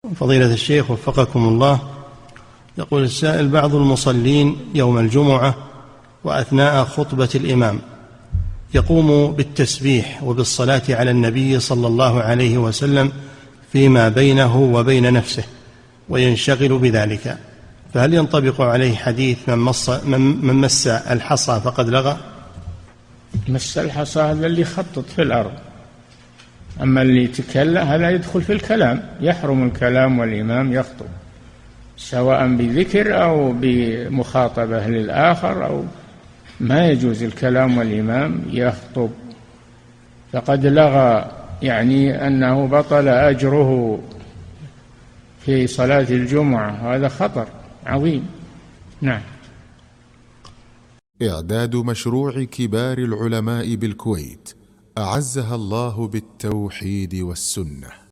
فضيلة الشيخ وفقكم الله، يقول السائل: بعض المصلين يوم الجمعة وأثناء خطبة الإمام يقوم بالتسبيح وبالصلاة على النبي صلى الله عليه وسلم فيما بينه وبين نفسه وينشغل بذلك، فهل ينطبق عليه حديث من مس الحصى فقد لغى؟ مس الحصى هذا اللي يخطط في الأرض، أما اللي يتكلم هذا يدخل في الكلام، يحرم الكلام والإمام يخطب، سواء بذكر أو بمخاطبة للآخر، أو ما يجوز الكلام والإمام يخطب، فقد لغى، يعني أنه بطل أجره في صلاة الجمعة، هذا خطر عظيم. نعم. إعداد مشروع كبار العلماء بالكويت أعزها الله بالتوحيد والسنة.